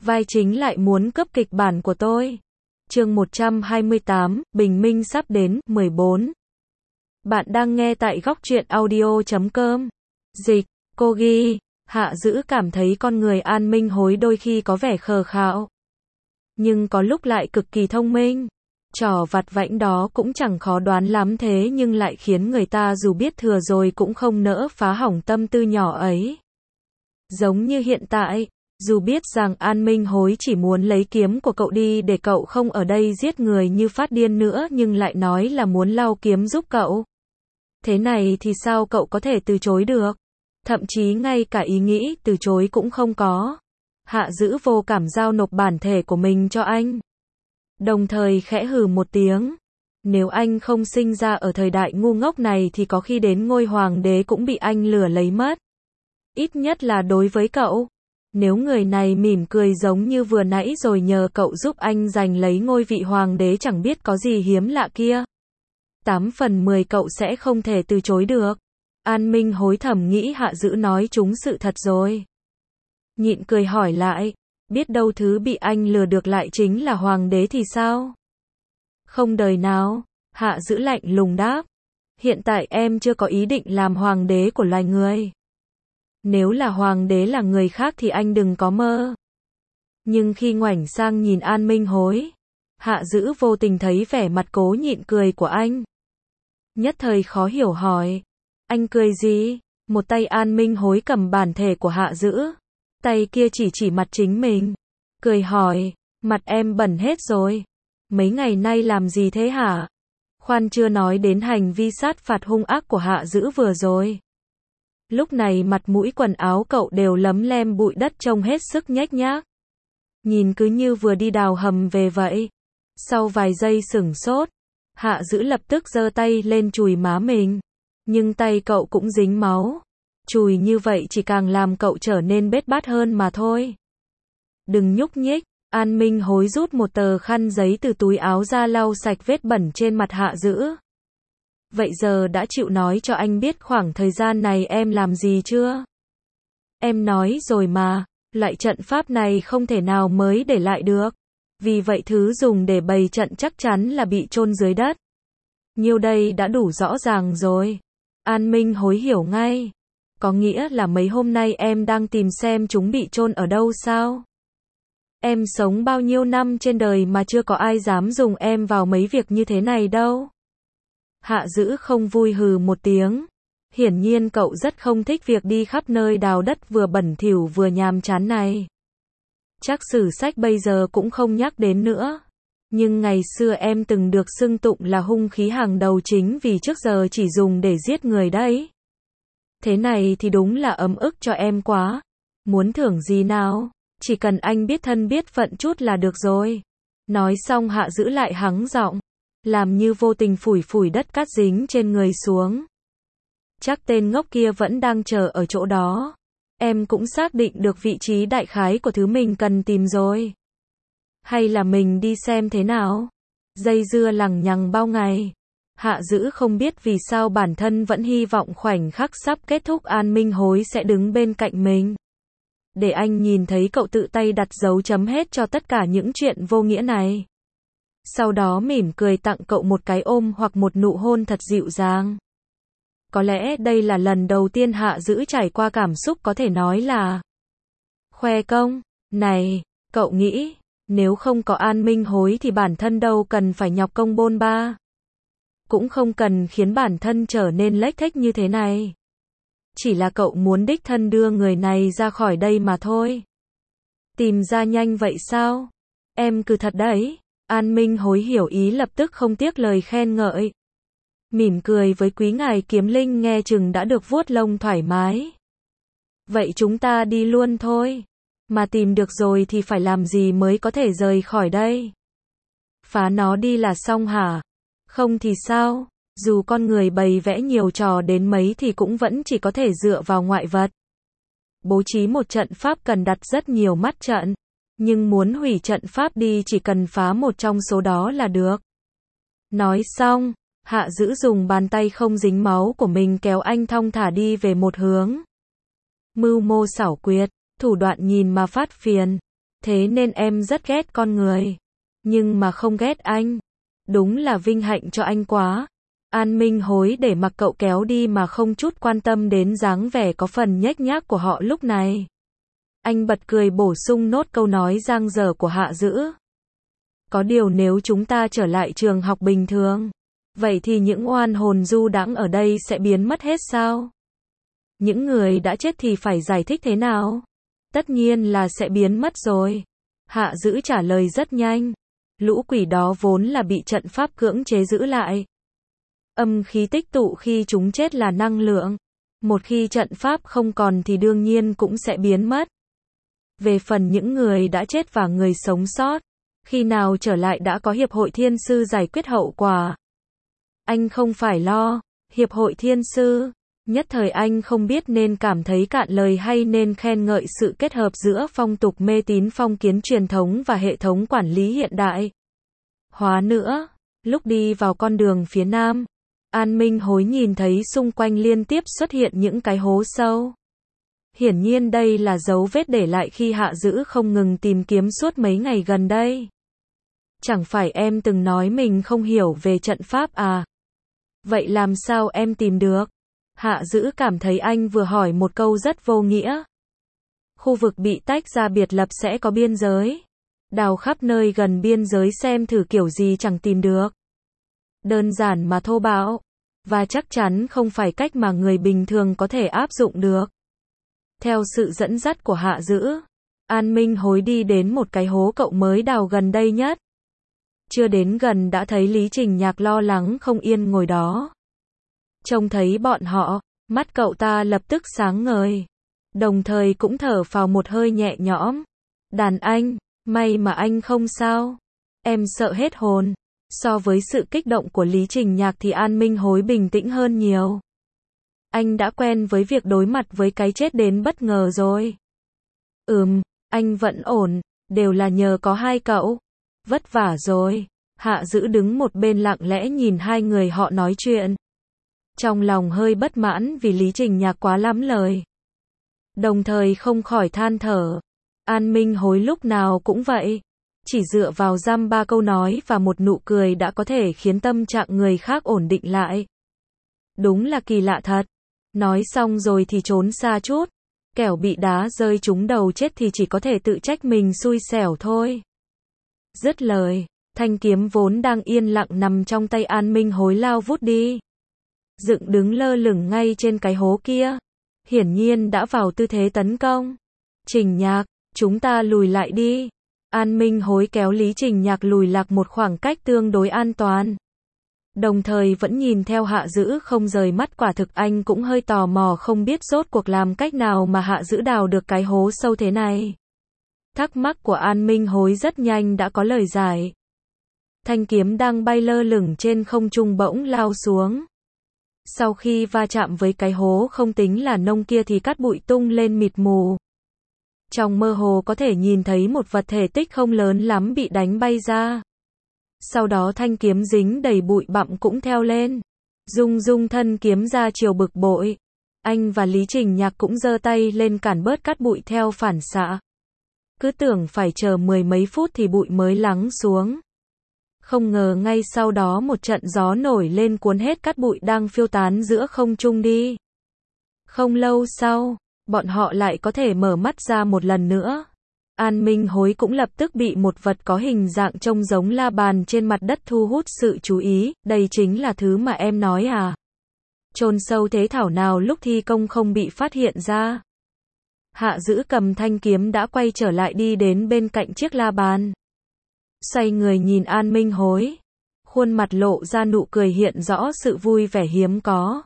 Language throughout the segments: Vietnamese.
vai chính lại muốn cướp kịch bản của tôi. Chương 128, Bình minh sắp đến, 14. Bạn đang nghe tại góc truyện audio.com. Dịch, cô ghi, Hạ Dữ cảm thấy con người An Minh Hối đôi khi có vẻ khờ khạo, nhưng có lúc lại cực kỳ thông minh. Trò vặt vãnh đó cũng chẳng khó đoán lắm thế nhưng lại khiến người ta dù biết thừa rồi cũng không nỡ phá hỏng tâm tư nhỏ ấy. Giống như hiện tại, dù biết rằng An Minh Hối chỉ muốn lấy kiếm của cậu đi để cậu không ở đây giết người như phát điên nữa nhưng lại nói là muốn lau kiếm giúp cậu. Thế này thì sao cậu có thể từ chối được? Thậm chí ngay cả ý nghĩ từ chối cũng không có. Hạ Dữ vô cảm giao nộp bản thể của mình cho anh. Đồng thời khẽ hừ một tiếng. Nếu anh không sinh ra ở thời đại ngu ngốc này thì có khi đến ngôi hoàng đế cũng bị anh lừa lấy mất. Ít nhất là đối với cậu. Nếu người này mỉm cười giống như vừa nãy rồi nhờ cậu giúp anh giành lấy ngôi vị hoàng đế chẳng biết có gì hiếm lạ kia. 8 phần 10 cậu sẽ không thể từ chối được. An Minh Hối thầm nghĩ Hạ Dữ nói trúng sự thật rồi. Nhịn cười hỏi lại, biết đâu thứ bị anh lừa được lại chính là hoàng đế thì sao? Không đời nào, Hạ Dữ lạnh lùng đáp. Hiện tại em chưa có ý định làm hoàng đế của loài người. Nếu là hoàng đế là người khác thì anh đừng có mơ. Nhưng khi ngoảnh sang nhìn An Minh Hối, Hạ Dữ vô tình thấy vẻ mặt cố nhịn cười của anh. Nhất thời khó hiểu hỏi, anh cười gì? Một tay An Minh Hối cầm bản thể của Hạ Dữ, tay kia chỉ mặt chính mình. Cười hỏi, mặt em bẩn hết rồi. Mấy ngày nay làm gì thế hả? Khoan chưa nói đến hành vi sát phạt hung ác của Hạ Dữ vừa rồi. Lúc này mặt mũi quần áo cậu đều lấm lem bụi đất trông hết sức nhếch nhác. Nhìn cứ như vừa đi đào hầm về vậy. Sau vài giây sửng sốt, Hạ Dữ lập tức giơ tay lên chùi má mình. Nhưng tay cậu cũng dính máu. Chùi như vậy chỉ càng làm cậu trở nên bết bát hơn mà thôi. Đừng nhúc nhích. An Minh Hối rút một tờ khăn giấy từ túi áo ra lau sạch vết bẩn trên mặt Hạ Dữ. Vậy giờ đã chịu nói cho anh biết khoảng thời gian này em làm gì chưa? Em nói rồi mà, loại trận pháp này không thể nào mới để lại được. Vì vậy thứ dùng để bày trận chắc chắn là bị chôn dưới đất. Nhiêu đây đã đủ rõ ràng rồi. An Minh Hối hiểu ngay. Có nghĩa là mấy hôm nay em đang tìm xem chúng bị chôn ở đâu sao? Em sống bao nhiêu năm trên đời mà chưa có ai dám dùng em vào mấy việc như thế này đâu. Hạ Dữ không vui hừ một tiếng. Hiển nhiên cậu rất không thích việc đi khắp nơi đào đất vừa bẩn thỉu vừa nhàm chán này. Chắc sử sách bây giờ cũng không nhắc đến nữa. Nhưng ngày xưa em từng được xưng tụng là hung khí hàng đầu chính vì trước giờ chỉ dùng để giết người đấy. Thế này thì đúng là ấm ức cho em quá. Muốn thưởng gì nào? Chỉ cần anh biết thân biết phận chút là được rồi. Nói xong Hạ Dữ lại hắng giọng, làm như vô tình phủi đất cát dính trên người xuống. Chắc tên ngốc kia vẫn đang chờ ở chỗ đó. Em cũng xác định được vị trí đại khái của thứ mình cần tìm rồi. Hay là mình đi xem thế nào? Dây dưa lằng nhằng bao ngày. Hạ Dữ không biết vì sao bản thân vẫn hy vọng khoảnh khắc sắp kết thúc An Minh Hối sẽ đứng bên cạnh mình. Để anh nhìn thấy cậu tự tay đặt dấu chấm hết cho tất cả những chuyện vô nghĩa này. Sau đó mỉm cười tặng cậu một cái ôm hoặc một nụ hôn thật dịu dàng. Có lẽ đây là lần đầu tiên Hạ Dữ trải qua cảm xúc có thể nói là khoe công. Này, cậu nghĩ, nếu không có An Minh Hối thì bản thân đâu cần phải nhọc công bôn ba. Cũng không cần khiến bản thân trở nên lếch thếch như thế này. Chỉ là cậu muốn đích thân đưa người này ra khỏi đây mà thôi. Tìm ra nhanh vậy sao? Em cứ thật đấy. An Minh Hối hiểu ý lập tức không tiếc lời khen ngợi. Mỉm cười với quý ngài kiếm linh nghe chừng đã được vuốt lông thoải mái. Vậy chúng ta đi luôn thôi. Mà tìm được rồi thì phải làm gì mới có thể rời khỏi đây? Phá nó đi là xong hả? Không thì sao? Dù con người bày vẽ nhiều trò đến mấy thì cũng vẫn chỉ có thể dựa vào ngoại vật. Bố trí một trận pháp cần đặt rất nhiều mắt trận. Nhưng muốn hủy trận pháp đi chỉ cần phá một trong số đó là được. Nói xong, Hạ Dữ dùng bàn tay không dính máu của mình kéo anh thong thả đi về một hướng. Mưu mô xảo quyệt, thủ đoạn nhìn mà phát phiền. Thế nên em rất ghét con người. Nhưng mà không ghét anh. Đúng là vinh hạnh cho anh quá. An Minh hối để mặc cậu kéo đi mà không chút quan tâm đến dáng vẻ có phần nhếch nhác của họ lúc này. Anh bật cười bổ sung nốt câu nói dang dở của Hạ Dữ. Có điều nếu chúng ta trở lại trường học bình thường, vậy thì những oan hồn du đãng ở đây sẽ biến mất hết sao? Những người đã chết thì phải giải thích thế nào? Tất nhiên là sẽ biến mất rồi. Hạ Dữ trả lời rất nhanh. Lũ quỷ đó vốn là bị trận pháp cưỡng chế giữ lại. Âm khí tích tụ khi chúng chết là năng lượng. Một khi trận pháp không còn thì đương nhiên cũng sẽ biến mất. Về phần những người đã chết và người sống sót, khi nào trở lại đã có Hiệp hội Thiên Sư giải quyết hậu quả. Anh không phải lo. Hiệp hội Thiên Sư. Nhất thời anh không biết nên cảm thấy cạn lời hay nên khen ngợi sự kết hợp giữa phong tục mê tín phong kiến truyền thống và hệ thống quản lý hiện đại. Hóa nữa, lúc đi vào con đường phía nam, An Minh hối nhìn thấy xung quanh liên tiếp xuất hiện những cái hố sâu. Hiển nhiên đây là dấu vết để lại khi Hạ Dữ không ngừng tìm kiếm suốt mấy ngày gần đây. Chẳng phải em từng nói mình không hiểu về trận pháp à? Vậy làm sao em tìm được? Hạ Dữ cảm thấy anh vừa hỏi một câu rất vô nghĩa. Khu vực bị tách ra biệt lập sẽ có biên giới. Đào khắp nơi gần biên giới xem thử kiểu gì chẳng tìm được. Đơn giản mà thô bạo. Và chắc chắn không phải cách mà người bình thường có thể áp dụng được. Theo sự dẫn dắt của Hạ Dữ, An Minh hối đi đến một cái hố cậu mới đào gần đây nhất. Chưa đến gần đã thấy Lý Trình Nhạc lo lắng không yên ngồi đó. Trông thấy bọn họ, mắt cậu ta lập tức sáng ngời. Đồng thời cũng thở phào một hơi nhẹ nhõm. Đàn anh, may mà anh không sao. Em sợ hết hồn. So với sự kích động của Lý Trình Nhạc thì An Minh hối bình tĩnh hơn nhiều. Anh đã quen với việc đối mặt với cái chết đến bất ngờ rồi. Anh vẫn ổn, đều là nhờ có hai cậu. Vất vả rồi. Hạ Dữ đứng một bên lặng lẽ nhìn hai người họ nói chuyện. Trong lòng hơi bất mãn vì Lý Trình Nhạc quá lắm lời. Đồng thời không khỏi than thở. An Minh hối lúc nào cũng vậy. Chỉ dựa vào dăm ba câu nói và một nụ cười đã có thể khiến tâm trạng người khác ổn định lại. Đúng là kỳ lạ thật. Nói xong rồi thì trốn xa chút. Kẻo bị đá rơi trúng đầu chết thì chỉ có thể tự trách mình xui xẻo thôi. Dứt lời, thanh kiếm vốn đang yên lặng nằm trong tay An Minh hối lao vút đi. Dựng đứng lơ lửng ngay trên cái hố kia. Hiển nhiên đã vào tư thế tấn công. Trình Nhạc, chúng ta lùi lại đi. An Minh hối kéo Lý Trình Nhạc lùi lạc một khoảng cách tương đối an toàn. Đồng thời vẫn nhìn theo Hạ Dữ không rời mắt, quả thực anh cũng hơi tò mò không biết rốt cuộc làm cách nào mà Hạ Dữ đào được cái hố sâu thế này. Thắc mắc của An Minh hối rất nhanh đã có lời giải. Thanh kiếm đang bay lơ lửng trên không trung bỗng lao xuống. Sau khi va chạm với cái hố không tính là nông kia thì cát bụi tung lên mịt mù. Trong mơ hồ có thể nhìn thấy một vật thể tích không lớn lắm bị đánh bay ra. Sau đó thanh kiếm dính đầy bụi bặm cũng theo lên. Rung thân kiếm ra chiều bực bội. Anh và Lý Trình Nhạc cũng giơ tay lên cản bớt cát bụi theo phản xạ. Cứ tưởng phải chờ mười mấy phút thì bụi mới lắng xuống. Không ngờ ngay sau đó một trận gió nổi lên cuốn hết cát bụi đang phiêu tán giữa không trung đi. Không lâu sau, bọn họ lại có thể mở mắt ra một lần nữa. An Minh hối cũng lập tức bị một vật có hình dạng trông giống la bàn trên mặt đất thu hút sự chú ý. Đây chính là thứ mà em nói à? Chôn sâu thế thảo nào lúc thi công không bị phát hiện ra. Hạ Dữ cầm thanh kiếm đã quay trở lại đi đến bên cạnh chiếc la bàn. Xoay người nhìn An Minh hối. Khuôn mặt lộ ra nụ cười hiện rõ sự vui vẻ hiếm có.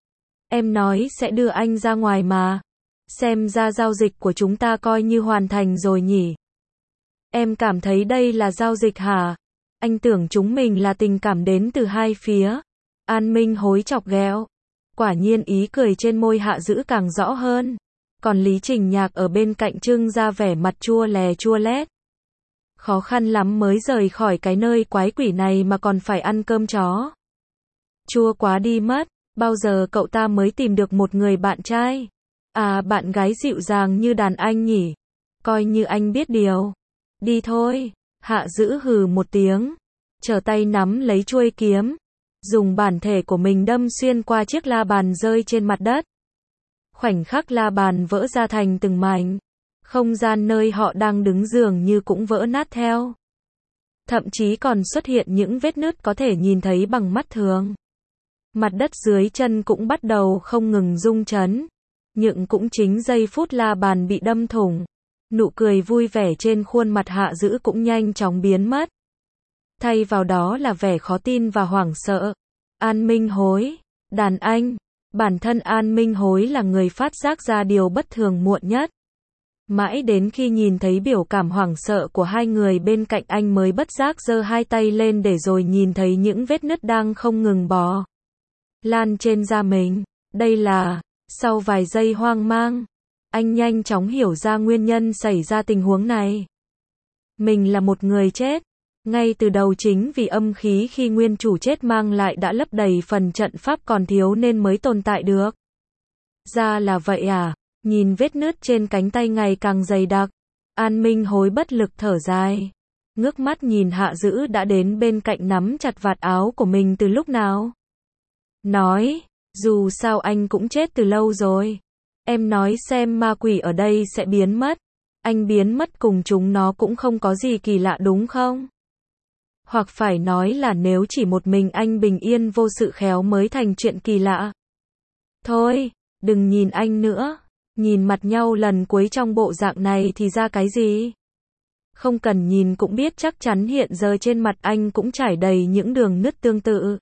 Em nói sẽ đưa anh ra ngoài mà. Xem ra giao dịch của chúng ta coi như hoàn thành rồi nhỉ. Em cảm thấy đây là giao dịch hả? Anh tưởng chúng mình là tình cảm đến từ hai phía. An Minh hối chọc ghẹo. Quả nhiên ý cười trên môi Hạ Dữ càng rõ hơn. Còn Lý Trình Nhạc ở bên cạnh trưng ra vẻ mặt chua lè chua lét. Khó khăn lắm mới rời khỏi cái nơi quái quỷ này mà còn phải ăn cơm chó. Chua quá đi mất, bao giờ cậu ta mới tìm được một người bạn trai? À, bạn gái dịu dàng như đàn anh nhỉ? Coi như anh biết điều. Đi thôi. Hạ Dữ hừ một tiếng, trở tay nắm lấy chuôi kiếm, dùng bản thể của mình đâm xuyên qua chiếc la bàn rơi trên mặt đất. Khoảnh khắc la bàn vỡ ra thành từng mảnh, không gian nơi họ đang đứng dường như cũng vỡ nát theo. Thậm chí còn xuất hiện những vết nứt có thể nhìn thấy bằng mắt thường. Mặt đất dưới chân cũng bắt đầu không ngừng rung chấn. Nhưng cũng chính giây phút la bàn bị đâm thủng, nụ cười vui vẻ trên khuôn mặt Hạ Dữ cũng nhanh chóng biến mất. Thay vào đó là vẻ khó tin và hoảng sợ. An Minh Hối, đàn anh, bản thân An Minh Hối là người phát giác ra điều bất thường muộn nhất. Mãi đến khi nhìn thấy biểu cảm hoảng sợ của hai người bên cạnh anh mới bất giác giơ hai tay lên để rồi nhìn thấy những vết nứt đang không ngừng bò lan trên da mình. Đây là, sau vài giây hoang mang, anh nhanh chóng hiểu ra nguyên nhân xảy ra tình huống này. Mình là một người chết. Ngay từ đầu chính vì âm khí khi nguyên chủ chết mang lại đã lấp đầy phần trận pháp còn thiếu nên mới tồn tại được. Ra là vậy à? Nhìn vết nứt trên cánh tay ngày càng dày đặc, An Minh Hối bất lực thở dài. Ngước mắt nhìn Hạ Dữ đã đến bên cạnh nắm chặt vạt áo của mình từ lúc nào. Nói, dù sao anh cũng chết từ lâu rồi. Em nói xem ma quỷ ở đây sẽ biến mất. Anh biến mất cùng chúng nó cũng không có gì kỳ lạ đúng không? Hoặc phải nói là nếu chỉ một mình anh bình yên vô sự khéo mới thành chuyện kỳ lạ. Thôi, đừng nhìn anh nữa. Nhìn mặt nhau lần cuối trong bộ dạng này thì ra cái gì? Không cần nhìn cũng biết chắc chắn hiện giờ trên mặt anh cũng trải đầy những đường nứt tương tự.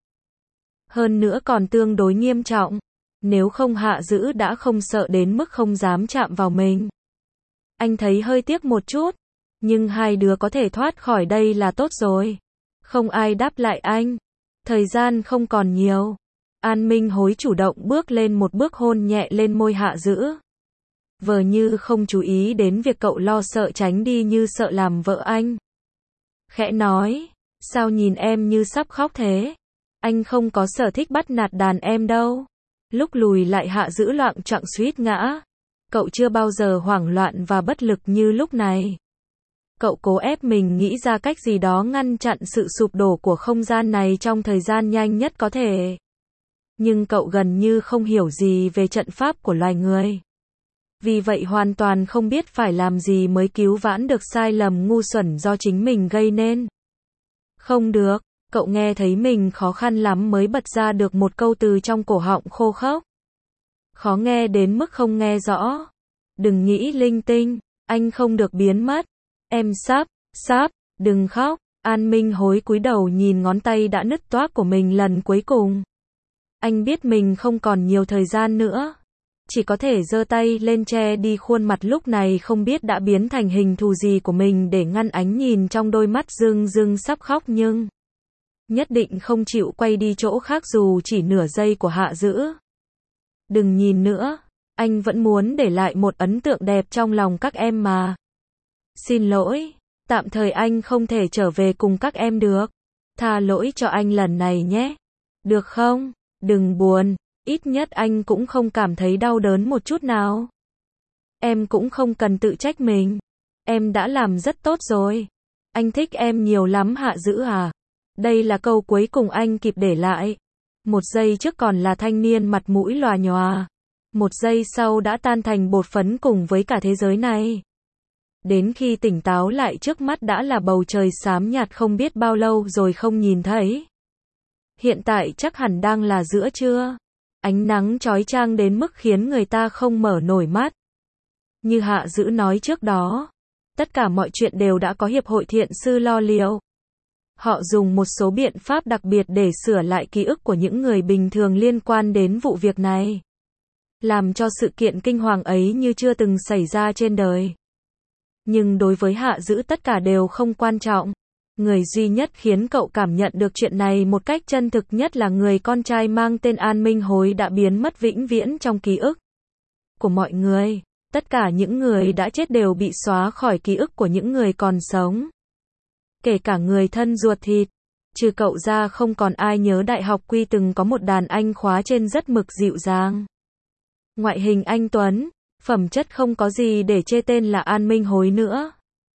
Hơn nữa còn tương đối nghiêm trọng. Nếu không Hạ Dữ đã không sợ đến mức không dám chạm vào mình. Anh thấy hơi tiếc một chút. Nhưng hai đứa có thể thoát khỏi đây là tốt rồi. Không ai đáp lại anh. Thời gian không còn nhiều. An Minh Hối chủ động bước lên một bước hôn nhẹ lên môi Hạ Dữ. Vờ như không chú ý đến việc cậu lo sợ tránh đi như sợ làm vợ anh. Khẽ nói, sao nhìn em như sắp khóc thế? Anh không có sở thích bắt nạt đàn em đâu. Lúc lùi lại Hạ Dữ loạng choạng suýt ngã. Cậu chưa bao giờ hoảng loạn và bất lực như lúc này. Cậu cố ép mình nghĩ ra cách gì đó ngăn chặn sự sụp đổ của không gian này trong thời gian nhanh nhất có thể. Nhưng cậu gần như không hiểu gì về trận pháp của loài người. Vì vậy hoàn toàn không biết phải làm gì mới cứu vãn được sai lầm ngu xuẩn do chính mình gây nên. Không được, cậu nghe thấy mình khó khăn lắm mới bật ra được một câu từ trong cổ họng khô khốc. Khó nghe đến mức không nghe rõ. Đừng nghĩ linh tinh, anh không được biến mất. Em sắp, đừng khóc. An Minh Hối cúi đầu nhìn ngón tay đã nứt toác của mình lần cuối cùng. Anh biết mình không còn nhiều thời gian nữa. Chỉ có thể giơ tay lên che đi khuôn mặt lúc này không biết đã biến thành hình thù gì của mình để ngăn ánh nhìn trong đôi mắt rưng rưng sắp khóc nhưng nhất định không chịu quay đi chỗ khác dù chỉ nửa giây của Hạ Dữ. Đừng nhìn nữa, anh vẫn muốn để lại một ấn tượng đẹp trong lòng các em mà. Xin lỗi, tạm thời anh không thể trở về cùng các em được. Tha lỗi cho anh lần này nhé. Được không? Đừng buồn. Ít nhất anh cũng không cảm thấy đau đớn một chút nào. Em cũng không cần tự trách mình. Em đã làm rất tốt rồi. Anh thích em nhiều lắm Hạ Dữ à. Đây là câu cuối cùng anh kịp để lại. Một giây trước còn là thanh niên mặt mũi lòa nhòa. Một giây sau đã tan thành bột phấn cùng với cả thế giới này. Đến khi tỉnh táo lại trước mắt đã là bầu trời xám nhạt không biết bao lâu rồi không nhìn thấy. Hiện tại chắc hẳn đang là giữa trưa. Ánh nắng chói chang đến mức khiến người ta không mở nổi mắt. Như Hạ Dữ nói trước đó, tất cả mọi chuyện đều đã có hiệp hội thiện sư lo liệu. Họ dùng một số biện pháp đặc biệt để sửa lại ký ức của những người bình thường liên quan đến vụ việc này. Làm cho sự kiện kinh hoàng ấy như chưa từng xảy ra trên đời. Nhưng đối với Hạ Dữ tất cả đều không quan trọng. Người duy nhất khiến cậu cảm nhận được chuyện này một cách chân thực nhất là người con trai mang tên An Minh Hối đã biến mất vĩnh viễn trong ký ức của mọi người. Tất cả những người đã chết đều bị xóa khỏi ký ức của những người còn sống. Kể cả người thân ruột thịt. Trừ cậu ra không còn ai nhớ đại học Quy từng có một đàn anh khóa trên rất mực dịu dàng. Ngoại hình anh tuấn, phẩm chất không có gì để chê tên là An Minh Hối nữa.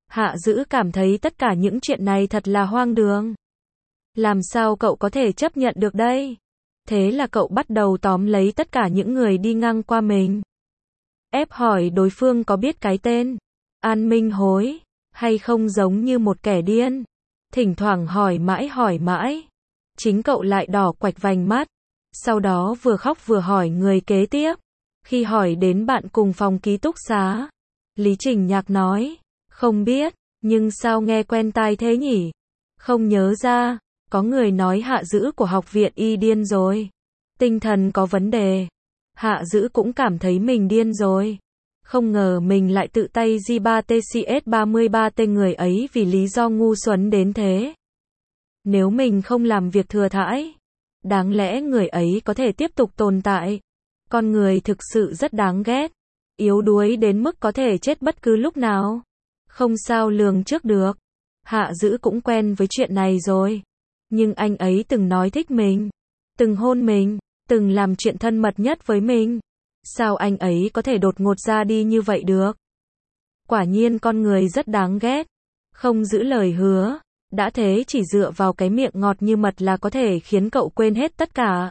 Hạ Dữ cảm thấy tất cả những chuyện này thật là hoang đường. Làm sao cậu có thể chấp nhận được đây? Thế là cậu bắt đầu tóm lấy tất cả những người đi ngang qua mình. Ép hỏi đối phương có biết cái tên An Minh Hối hay không, giống như một kẻ điên. Thỉnh thoảng hỏi mãi. Chính cậu lại đỏ quạch vành mắt. Sau đó vừa khóc vừa hỏi người kế tiếp. Khi hỏi đến bạn cùng phòng ký túc xá, Lý Trình Nhạc nói, không biết, nhưng sao nghe quen tai thế nhỉ? Không nhớ ra. Có người nói Hạ Dữ của học viện Y điên rồi. Tinh thần có vấn đề. Hạ Dữ cũng cảm thấy mình điên rồi. Không ngờ mình lại tự tay G3TCS33T người ấy vì lý do ngu xuẩn đến thế. Nếu mình không làm việc thừa thãi, đáng lẽ người ấy có thể tiếp tục tồn tại. Con người thực sự rất đáng ghét. Yếu đuối đến mức có thể chết bất cứ lúc nào. Không sao lường trước được. Hạ Dữ cũng quen với chuyện này rồi. Nhưng anh ấy từng nói thích mình, từng hôn mình, từng làm chuyện thân mật nhất với mình. Sao anh ấy có thể đột ngột ra đi như vậy được? Quả nhiên con người rất đáng ghét. Không giữ lời hứa. Đã thế chỉ dựa vào cái miệng ngọt như mật là có thể khiến cậu quên hết tất cả.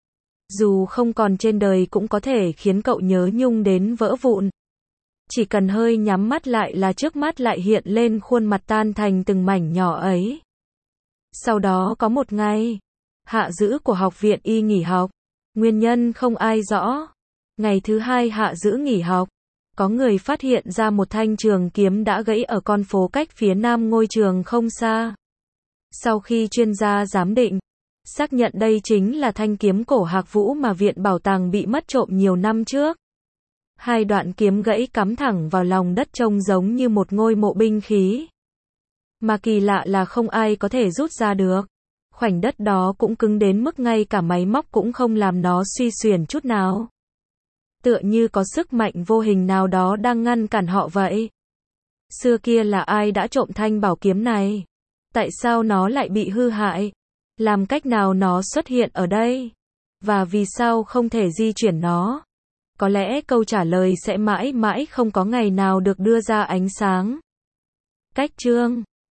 Dù không còn trên đời cũng có thể khiến cậu nhớ nhung đến vỡ vụn. Chỉ cần hơi nhắm mắt lại là trước mắt lại hiện lên khuôn mặt tan thành từng mảnh nhỏ ấy. Sau đó có một ngày, Hạ Dữ của học viện Y nghỉ học. Nguyên nhân không ai rõ. Ngày thứ hai Hạ Dữ nghỉ học, có người phát hiện ra một thanh trường kiếm đã gãy ở con phố cách phía nam ngôi trường không xa. Sau khi chuyên gia giám định, xác nhận đây chính là thanh kiếm cổ Hạc Vũ mà viện bảo tàng bị mất trộm nhiều năm trước. Hai đoạn kiếm gãy cắm thẳng vào lòng đất trông giống như một ngôi mộ binh khí. Mà kỳ lạ là không ai có thể rút ra được. Khoảnh đất đó cũng cứng đến mức ngay cả máy móc cũng không làm nó suy xuyển chút nào. Tựa như có sức mạnh vô hình nào đó đang ngăn cản họ vậy. Xưa kia là ai đã trộm thanh bảo kiếm này? Tại sao nó lại bị hư hại? Làm cách nào nó xuất hiện ở đây? Và vì sao không thể di chuyển nó? Có lẽ câu trả lời sẽ mãi mãi không có ngày nào được đưa ra ánh sáng. Cách chương